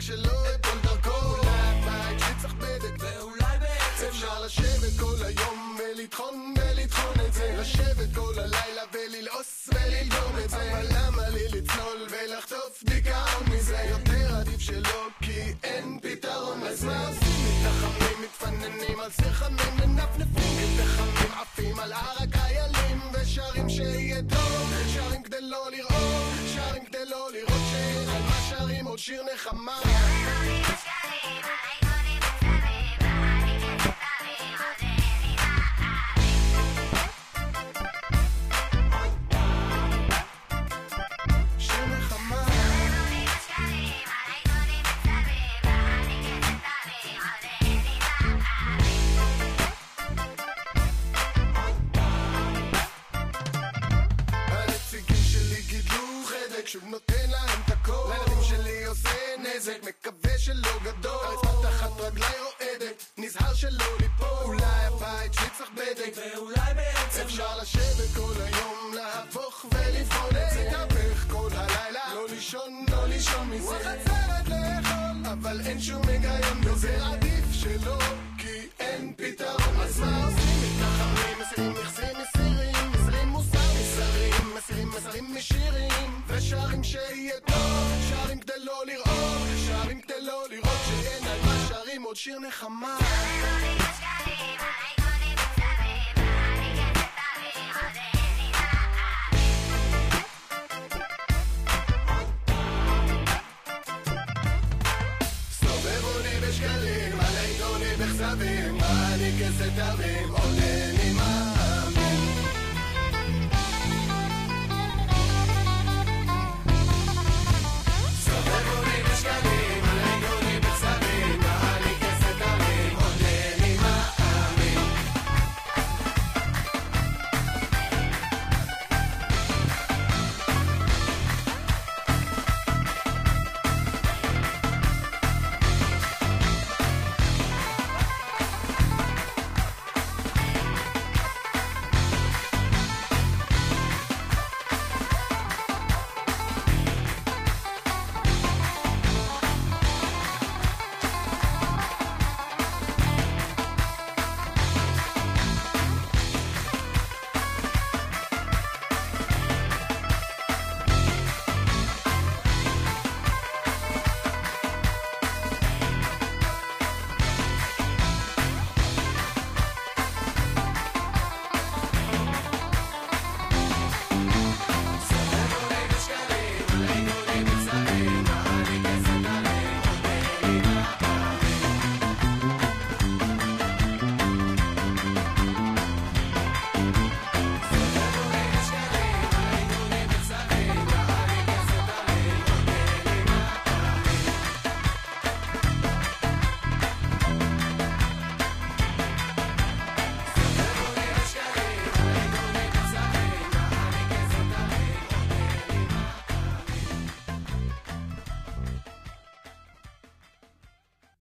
רק שלא אפול דרכו. אולי הבית שצריך בדק ואולי בעצם אפשר לשבת כל היום ולטחון את זה, לשבת כל הלילה וללעוס וללגום את זה. אבל למה לי לצלול ולחטוף דיכאון מזה? יותר עדיף שלא כי אין פתרון. אז מה עושים? מתנחמים, מתפננים על סרחמים ונפנפים מתנחמים, עפים על הר הקיילים ושרים שיהיה טוב, שרים כדי לא לראות, שרים כדי לא לראות שאין על מה שרים עוד שיר נחמה. שוב נותן להם את הכל, לילדים שלי עושה נזק, מקווה שלא גדול. הרצפה תחת רגליי רועדת, נזהר שלא ליפול. אולי הבית שצריך בדק ואולי בעצם אפשר לשבת כל היום, להפוך ולבחון את זה. תהפך כל הלילה, לא לישון מזה. וחצרת לאכול, אבל אין שום היגיון בזה. עדיף שלא, כי אין פתרון. אז מה עושים? מתנחמים, מסירים מכסים, מסירים מוסר, מסרים משירים ושרים שיהיה טוב, שרים כדי לא לראות, שרים כדי לא לראות שאין על מה שרים עוד שיר נחמה. סובב אותי בשקלים, על העיתוני בכזבים, אני כסת תבין